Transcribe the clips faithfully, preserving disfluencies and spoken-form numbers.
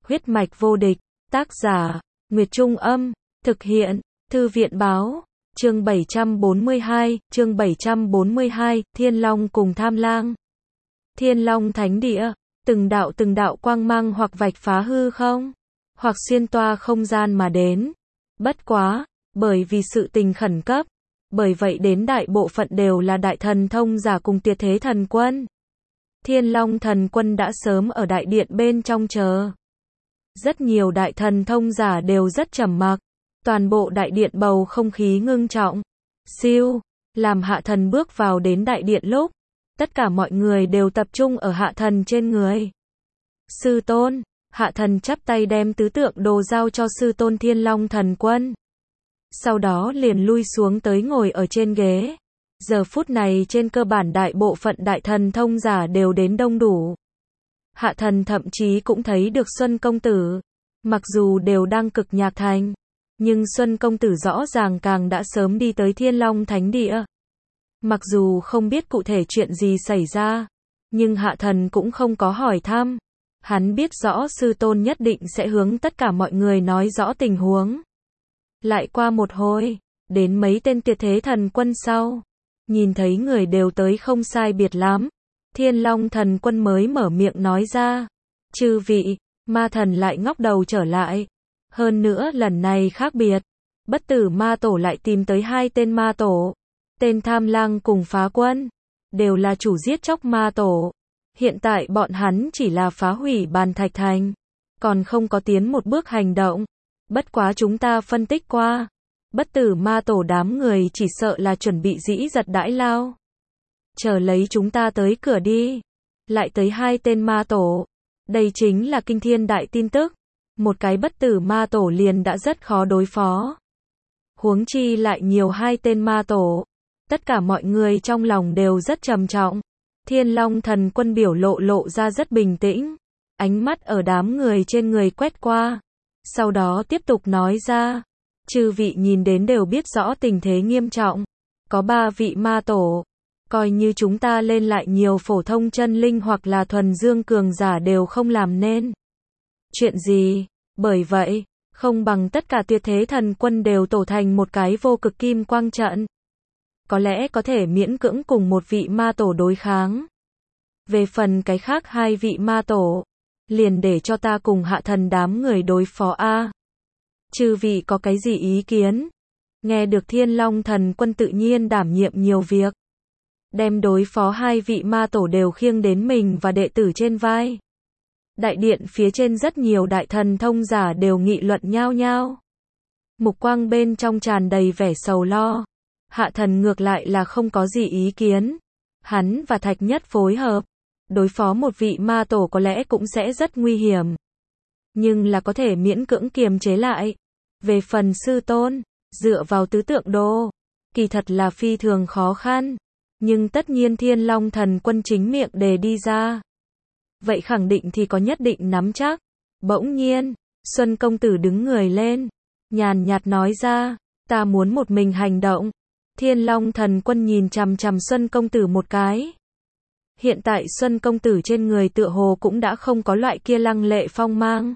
Huyết mạch vô địch, tác giả, Nguyệt Trung Âm, thực hiện, Thư viện Báo, chương bảy trăm bốn mươi hai, chương bảy trăm bốn mươi hai, Thiên Long cùng Tham Lang. Thiên Long Thánh Địa, từng đạo từng đạo quang mang hoặc vạch phá hư không, hoặc xuyên toa không gian mà đến. Bất quá, bởi vì sự tình khẩn cấp, bởi vậy đến đại bộ phận đều là đại thần thông giả cùng Tuyệt Thế Thần Quân. Thiên Long Thần Quân đã sớm ở đại điện bên trong chờ. Rất nhiều đại thần thông giả đều rất trầm mặc, toàn bộ đại điện bầu không khí ngưng trọng. Siêu, làm Hạ Thần bước vào đến đại điện lúc, tất cả mọi người đều tập trung ở Hạ Thần trên người. Sư tôn, Hạ Thần chắp tay đem tứ tượng đồ giao cho sư tôn Thiên Long Thần Quân. Sau đó liền lui xuống tới ngồi ở trên ghế. Giờ phút này trên cơ bản đại bộ phận đại thần thông giả đều đến đông đủ. Hạ Thần thậm chí cũng thấy được Xuân Công Tử. Mặc dù đều đang Cực Nhạc Thành, nhưng Xuân Công Tử rõ ràng càng đã sớm đi tới Thiên Long Thánh Địa. Mặc dù không biết cụ thể chuyện gì xảy ra, nhưng Hạ Thần cũng không có hỏi thăm. Hắn biết rõ sư tôn nhất định sẽ hướng tất cả mọi người nói rõ tình huống. Lại qua một hồi, đến mấy tên Tuyệt Thế Thần Quân sau, nhìn thấy người đều tới không sai biệt lắm, Thiên Long Thần Quân mới mở miệng nói ra. Chư vị, ma thần lại ngóc đầu trở lại. Hơn nữa lần này khác biệt. Bất tử ma tổ lại tìm tới hai tên ma tổ. Tên Tham Lang cùng Phá Quân. Đều là chủ giết chóc ma tổ. Hiện tại bọn hắn chỉ là phá hủy Bàn Thạch Thành. Còn không có tiến một bước hành động. Bất quá chúng ta phân tích qua. Bất tử ma tổ đám người chỉ sợ là chuẩn bị dĩ giật đãi lao. Chờ lấy chúng ta tới cửa đi. Lại tới hai tên ma tổ. Đây chính là kinh thiên đại tin tức. Một cái bất tử ma tổ liền đã rất khó đối phó. Huống chi lại nhiều hai tên ma tổ. Tất cả mọi người trong lòng đều rất trầm trọng. Thiên Long Thần Quân biểu lộ lộ ra rất bình tĩnh. Ánh mắt ở đám người trên người quét qua. Sau đó tiếp tục nói ra. Chư vị nhìn đến đều biết rõ tình thế nghiêm trọng. Có ba vị ma tổ. Coi như chúng ta lên lại nhiều phổ thông chân linh hoặc là thuần dương cường giả đều không làm nên chuyện gì. Bởi vậy, không bằng tất cả Tuyệt Thế Thần Quân đều tổ thành một cái vô cực kim quang trận. Có lẽ có thể miễn cưỡng cùng một vị ma tổ đối kháng. Về phần cái khác hai vị ma tổ, liền để cho ta cùng Hạ Thần đám người đối phó a. Chư vị có cái gì ý kiến? Nghe được Thiên Long Thần Quân tự nhiên đảm nhiệm nhiều việc. Đem đối phó hai vị ma tổ đều khiêng đến mình và đệ tử trên vai. Đại điện phía trên rất nhiều đại thần thông giả đều nghị luận nhao nhao. Mục quang bên trong tràn đầy vẻ sầu lo. Hạ Thần ngược lại là không có gì ý kiến. Hắn và Thạch Nhất phối hợp. Đối phó một vị ma tổ có lẽ cũng sẽ rất nguy hiểm. Nhưng là có thể miễn cưỡng kiềm chế lại. Về phần sư tôn, dựa vào tứ tượng đồ, kỳ thật là phi thường khó khăn. Nhưng tất nhiên Thiên Long Thần Quân chính miệng đề đi ra. Vậy khẳng định thì có nhất định nắm chắc. Bỗng nhiên, Xuân Công Tử đứng người lên. Nhàn nhạt nói ra, ta muốn một mình hành động. Thiên Long Thần Quân nhìn chằm chằm Xuân Công Tử một cái. Hiện tại Xuân Công Tử trên người tựa hồ cũng đã không có loại kia lăng lệ phong mang.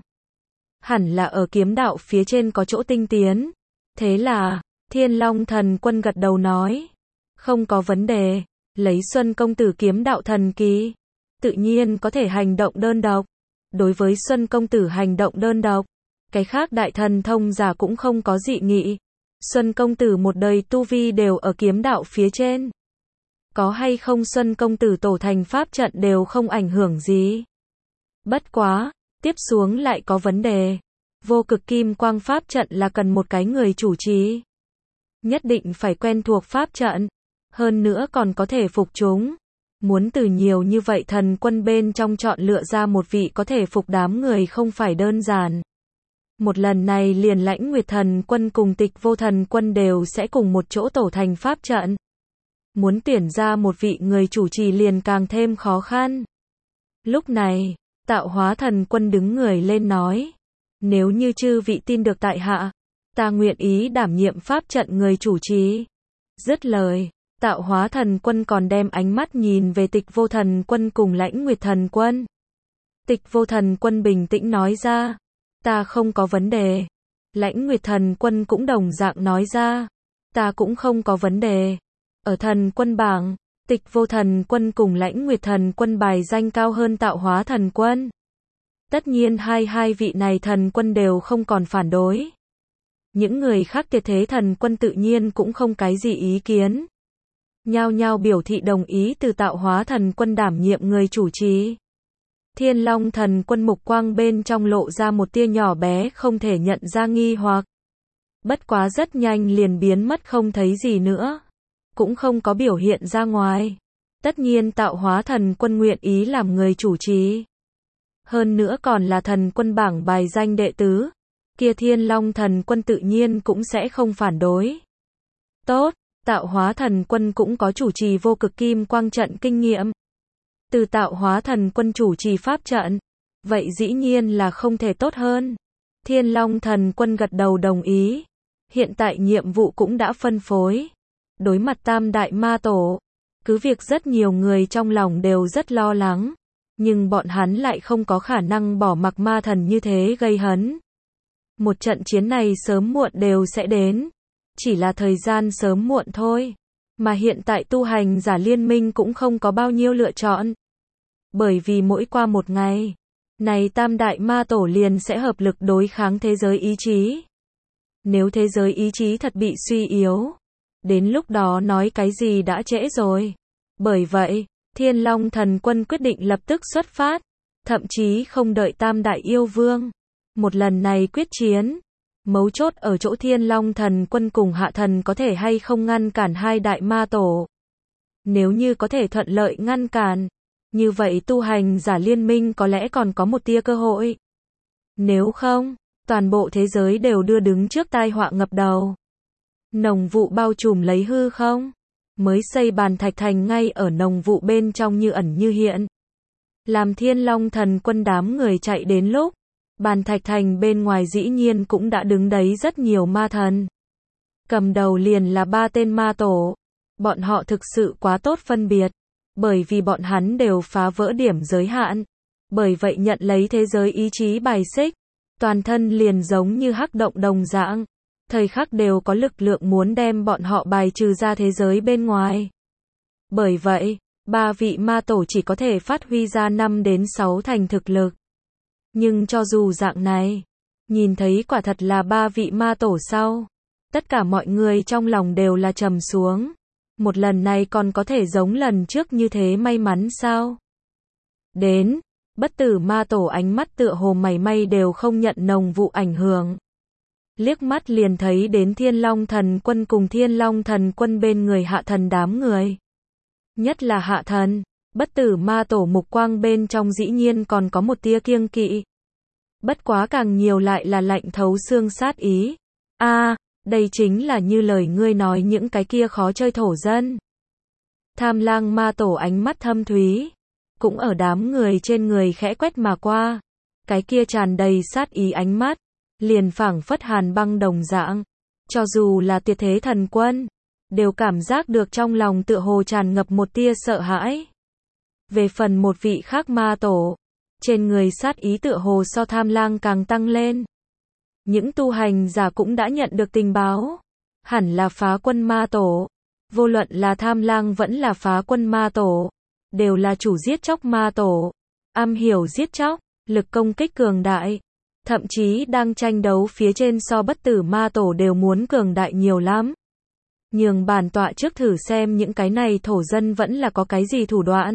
Hẳn là ở kiếm đạo phía trên có chỗ tinh tiến. Thế là, Thiên Long Thần Quân gật đầu nói. Không có vấn đề, lấy Xuân Công Tử kiếm đạo thần kỳ, tự nhiên có thể hành động đơn độc. Đối với Xuân Công Tử hành động đơn độc, cái khác đại thần thông giả cũng không có dị nghị. Xuân Công Tử một đời tu vi đều ở kiếm đạo phía trên. Có hay không Xuân Công Tử tổ thành pháp trận đều không ảnh hưởng gì. Bất quá, tiếp xuống lại có vấn đề. Vô cực kim quang pháp trận là cần một cái người chủ trì. Nhất định phải quen thuộc pháp trận. Hơn nữa còn có thể phục chúng. Muốn từ nhiều như vậy thần quân bên trong chọn lựa ra một vị có thể phục đám người không phải đơn giản. Một lần này liền Lãnh Nguyệt Thần Quân cùng Tịch Vô Thần Quân đều sẽ cùng một chỗ tổ thành pháp trận. Muốn tuyển ra một vị người chủ trì liền càng thêm khó khăn. Lúc này, Tạo Hóa Thần Quân đứng người lên nói. Nếu như chư vị tin được tại hạ, ta nguyện ý đảm nhiệm pháp trận người chủ trì. Dứt lời. Tạo Hóa Thần Quân còn đem ánh mắt nhìn về Tịch Vô Thần Quân cùng Lãnh Nguyệt Thần Quân. Tịch Vô Thần Quân bình tĩnh nói ra. Ta không có vấn đề. Lãnh Nguyệt Thần Quân cũng đồng dạng nói ra. Ta cũng không có vấn đề. Ở thần quân bảng, Tịch Vô Thần Quân cùng Lãnh Nguyệt Thần Quân bài danh cao hơn Tạo Hóa Thần Quân. Tất nhiên hai hai vị này thần quân đều không còn phản đối. Những người khác Tuyệt Thế Thần Quân tự nhiên cũng không cái gì ý kiến. Nhao nhao biểu thị đồng ý từ Tạo Hóa Thần Quân đảm nhiệm người chủ trì. Thiên Long Thần Quân mục quang bên trong lộ ra một tia nhỏ bé không thể nhận ra nghi hoặc. Bất quá rất nhanh liền biến mất không thấy gì nữa. Cũng không có biểu hiện ra ngoài. Tất nhiên Tạo Hóa Thần Quân nguyện ý làm người chủ trì. Hơn nữa còn là thần quân bảng bài danh đệ tứ. Kia Thiên Long Thần Quân tự nhiên cũng sẽ không phản đối. Tốt, Tạo Hóa Thần Quân cũng có chủ trì vô cực kim quang trận kinh nghiệm. Từ Tạo Hóa Thần Quân chủ trì pháp trận. Vậy dĩ nhiên là không thể tốt hơn. Thiên Long Thần Quân gật đầu đồng ý. Hiện tại nhiệm vụ cũng đã phân phối. Đối mặt Tam Đại Ma Tổ. Cứ việc rất nhiều người trong lòng đều rất lo lắng. Nhưng bọn hắn lại không có khả năng bỏ mặc ma thần như thế gây hấn. Một trận chiến này sớm muộn đều sẽ đến. Chỉ là thời gian sớm muộn thôi. Mà hiện tại tu hành giả liên minh cũng không có bao nhiêu lựa chọn. Bởi vì mỗi qua một ngày, này Tam Đại Ma Tổ liền sẽ hợp lực đối kháng thế giới ý chí. Nếu thế giới ý chí thật bị suy yếu, đến lúc đó nói cái gì đã trễ rồi. Bởi vậy, Thiên Long Thần Quân quyết định lập tức xuất phát, thậm chí không đợi Tam Đại Yêu Vương. Một lần này quyết chiến, mấu chốt ở chỗ Thiên Long Thần Quân cùng Hạ Thần có thể hay không ngăn cản hai Đại Ma Tổ. Nếu như có thể thuận lợi ngăn cản, như vậy tu hành giả liên minh có lẽ còn có một tia cơ hội. Nếu không, toàn bộ thế giới đều đưa đứng trước tai họa ngập đầu. Nồng vụ bao trùm lấy hư không? Mới xây bàn thạch thành ngay ở nồng vụ bên trong như ẩn như hiện. Làm Thiên Long Thần Quân đám người chạy đến lúc, bàn thạch thành bên ngoài dĩ nhiên cũng đã đứng đấy rất nhiều ma thần. Cầm đầu liền là ba tên ma tổ. Bọn họ thực sự quá tốt phân biệt. Bởi vì bọn hắn đều phá vỡ điểm giới hạn. Bởi vậy nhận lấy thế giới ý chí bài xích. Toàn thân liền giống như hắc động đồng dạng. Thời khắc đều có lực lượng muốn đem bọn họ bài trừ ra thế giới bên ngoài. Bởi vậy, ba vị ma tổ chỉ có thể phát huy ra năm đến sáu thành thực lực. Nhưng cho dù dạng này, nhìn thấy quả thật là ba vị ma tổ sau, tất cả mọi người trong lòng đều là trầm xuống. Một lần này còn có thể giống lần trước như thế may mắn sao? Đến, bất tử ma tổ ánh mắt tựa hồ mảy may đều không nhận nồng vụ ảnh hưởng. Liếc mắt liền thấy đến Thiên Long Thần Quân cùng Thiên Long Thần Quân bên người Hạ Thần đám người. Nhất là Hạ Thần, bất tử ma tổ mục quang bên trong dĩ nhiên còn có một tia kiêng kỵ. Bất quá càng nhiều lại là lạnh thấu xương sát ý. A, à, đây chính là như lời ngươi nói những cái kia khó chơi thổ dân. Tham Lang ma tổ ánh mắt thâm thúy, cũng ở đám người trên người khẽ quét mà qua. Cái kia tràn đầy sát ý ánh mắt, liền phảng phất hàn băng đồng dạng. Cho dù là Tuyệt Thế Thần Quân, đều cảm giác được trong lòng tựa hồ tràn ngập một tia sợ hãi. Về phần một vị khác ma tổ, trên người sát ý tựa hồ so Tham Lang càng tăng lên. Những tu hành giả cũng đã nhận được tình báo, hẳn là Phá Quân ma tổ. Vô luận là Tham Lang vẫn là Phá Quân ma tổ, đều là chủ giết chóc ma tổ, am hiểu giết chóc, lực công kích cường đại. Thậm chí đang tranh đấu phía trên so bất tử ma tổ đều muốn cường đại nhiều lắm. Nhường bản tọa trước thử xem những cái này thổ dân vẫn là có cái gì thủ đoạn.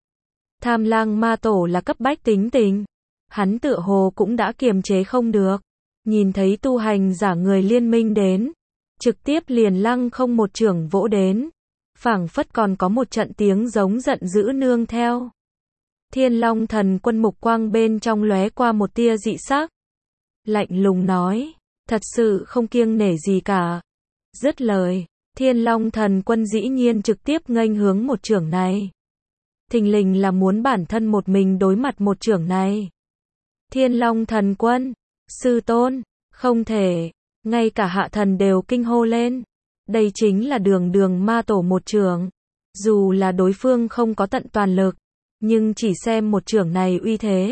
Tham Lang ma tổ là cấp bách tính tình. Hắn tựa hồ cũng đã kiềm chế không được. Nhìn thấy tu hành giả người liên minh đến, trực tiếp liền lăng không một chưởng vỗ đến. Phảng phất còn có một trận tiếng giống giận dữ nương theo. Thiên Long Thần Quân mục quang bên trong lóe qua một tia dị sắc. Lạnh lùng nói, thật sự không kiêng nể gì cả. Dứt lời, Thiên Long Thần Quân dĩ nhiên trực tiếp nghênh hướng một chưởng này. Thình lình là muốn bản thân một mình đối mặt một chưởng này. Thiên Long Thần Quân, sư tôn, không thể, ngay cả Hạ Thần đều kinh hô lên. Đây chính là đường đường ma tổ một chưởng. Dù là đối phương không có tận toàn lực, nhưng chỉ xem một chưởng này uy thế,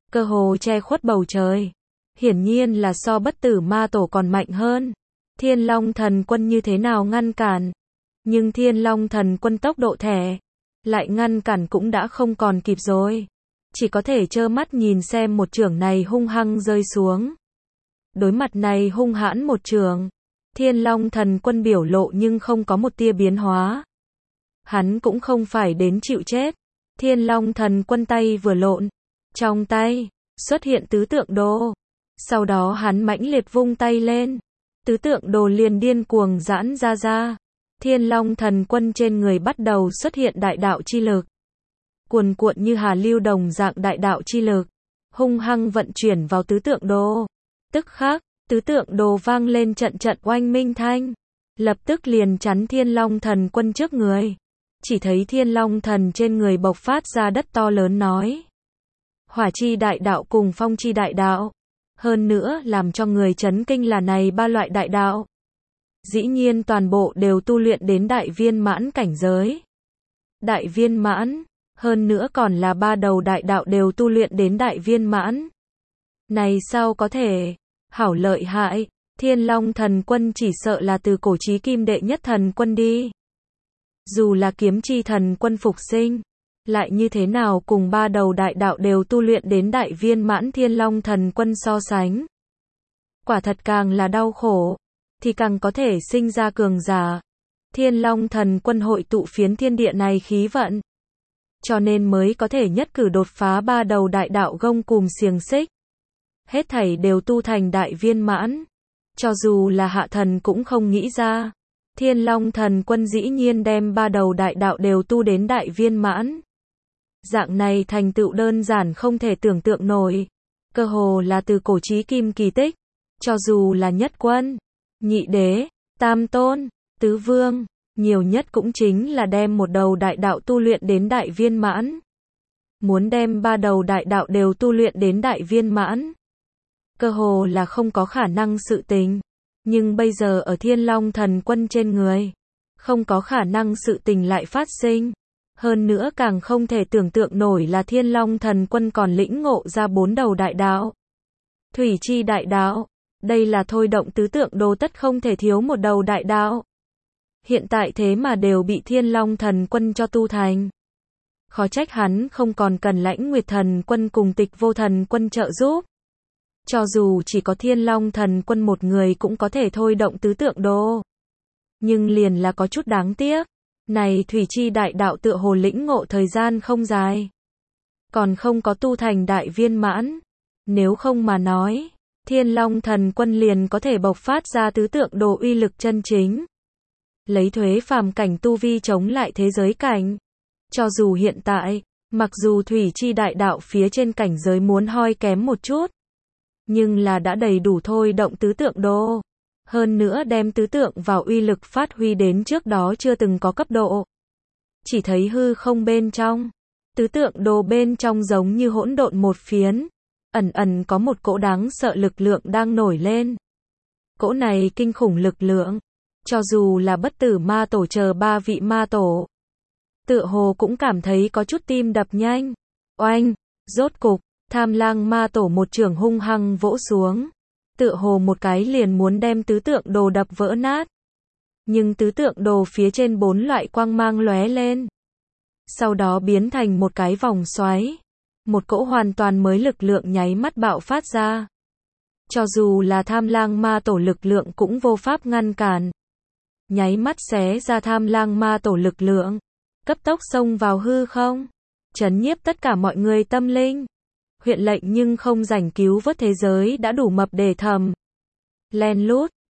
cơ hồ che khuất bầu trời. Hiển nhiên là so bất tử ma tổ còn mạnh hơn. Thiên Long thần quân như thế nào ngăn cản? Nhưng Thiên Long thần quân tốc độ thẻ, lại ngăn cản cũng đã không còn kịp rồi. Chỉ có thể trơ mắt nhìn xem một chưởng này hung hăng rơi xuống. Đối mặt này hung hãn một chưởng, Thiên Long thần quân biểu lộ nhưng không có một tia biến hóa. Hắn cũng không phải đến chịu chết. Thiên Long thần quân tay vừa lộn, trong tay xuất hiện tứ tượng đồ. Sau đó hắn mãnh liệt vung tay lên, tứ tượng đồ liền điên cuồng giãn ra ra. Thiên Long thần quân trên người bắt đầu xuất hiện đại đạo chi lực. Cuồn cuộn như hà lưu đồng dạng đại đạo chi lực, hung hăng vận chuyển vào tứ tượng đồ. Tức khắc, tứ tượng đồ vang lên trận trận oanh minh thanh, lập tức liền chắn Thiên Long thần quân trước người. Chỉ thấy Thiên Long thần trên người bộc phát ra đất to lớn nói. Hỏa chi đại đạo cùng phong chi đại đạo. Hơn nữa làm cho người chấn kinh là này ba loại đại đạo. Dĩ nhiên toàn bộ đều tu luyện đến đại viên mãn cảnh giới. Đại viên mãn, hơn nữa còn là ba đầu đại đạo đều tu luyện đến đại viên mãn. Này sao có thể? Hảo lợi hại, Thiên Long thần quân chỉ sợ là từ cổ chí kim đệ nhất thần quân đi. Dù là kiếm chi thần quân phục sinh, lại như thế nào cùng ba đầu đại đạo đều tu luyện đến đại viên mãn Thiên Long thần quân so sánh. Quả thật càng là đau khổ, thì càng có thể sinh ra cường giả. Thiên Long thần quân hội tụ phiến thiên địa này khí vận, cho nên mới có thể nhất cử đột phá ba đầu đại đạo gông cùm xiềng xích. Hết thảy đều tu thành đại viên mãn. Cho dù là hạ thần cũng không nghĩ ra. Thiên Long thần quân dĩ nhiên đem ba đầu đại đạo đều tu đến đại viên mãn. Dạng này thành tựu đơn giản không thể tưởng tượng nổi. Cơ hồ là từ cổ chí kim kỳ tích. Cho dù là nhất quân, nhị đế, tam tôn, tứ vương, nhiều nhất cũng chính là đem một đầu đại đạo tu luyện đến đại viên mãn. Muốn đem ba đầu đại đạo đều tu luyện đến đại viên mãn, cơ hồ là không có khả năng sự tình. Nhưng bây giờ ở Thiên Long thần quân trên người, không có khả năng sự tình lại phát sinh. Hơn nữa càng không thể tưởng tượng nổi là Thiên Long thần quân còn lĩnh ngộ ra bốn đầu đại đạo. Thủy chi đại đạo, đây là thôi động tứ tượng đồ tất không thể thiếu một đầu đại đạo. Hiện tại thế mà đều bị Thiên Long thần quân cho tu thành. Khó trách hắn không còn cần Lãnh Nguyệt thần quân cùng Tịch Vô thần quân trợ giúp. Cho dù chỉ có Thiên Long thần quân một người cũng có thể thôi động tứ tượng đồ. Nhưng liền là có chút đáng tiếc. Này Thủy chi đại đạo tựa hồ lĩnh ngộ thời gian không dài. Còn không có tu thành đại viên mãn. Nếu không mà nói, Thiên Long thần quân liền có thể bộc phát ra tứ tượng đồ uy lực chân chính. Lấy thuế phàm cảnh tu vi chống lại thế giới cảnh. Cho dù hiện tại, mặc dù Thủy chi đại đạo phía trên cảnh giới muốn hoi kém một chút, nhưng là đã đầy đủ thôi động tứ tượng đồ. Hơn nữa đem tứ tượng vào uy lực phát huy đến trước đó chưa từng có cấp độ. Chỉ thấy hư không bên trong, tứ tượng đồ bên trong giống như hỗn độn một phiến, ẩn ẩn có một cỗ đáng sợ lực lượng đang nổi lên. Cỗ này kinh khủng lực lượng, cho dù là bất tử ma tổ chờ ba vị ma tổ, tựa hồ cũng cảm thấy có chút tim đập nhanh. Oanh, rốt cục, Tham Lang ma tổ một chưởng hung hăng vỗ xuống. Tựa hồ một cái liền muốn đem tứ tượng đồ đập vỡ nát. Nhưng tứ tượng đồ phía trên bốn loại quang mang lóe lên. Sau đó biến thành một cái vòng xoáy. Một cỗ hoàn toàn mới lực lượng nháy mắt bạo phát ra. Cho dù là Tham Lang ma tổ lực lượng cũng vô pháp ngăn cản. Nháy mắt xé ra Tham Lang ma tổ lực lượng. Cấp tốc xông vào hư không. Chấn nhiếp tất cả mọi người tâm linh. Huyện lệnh nhưng không rảnh cứu vớt thế giới đã đủ mập để thầm. Len lút,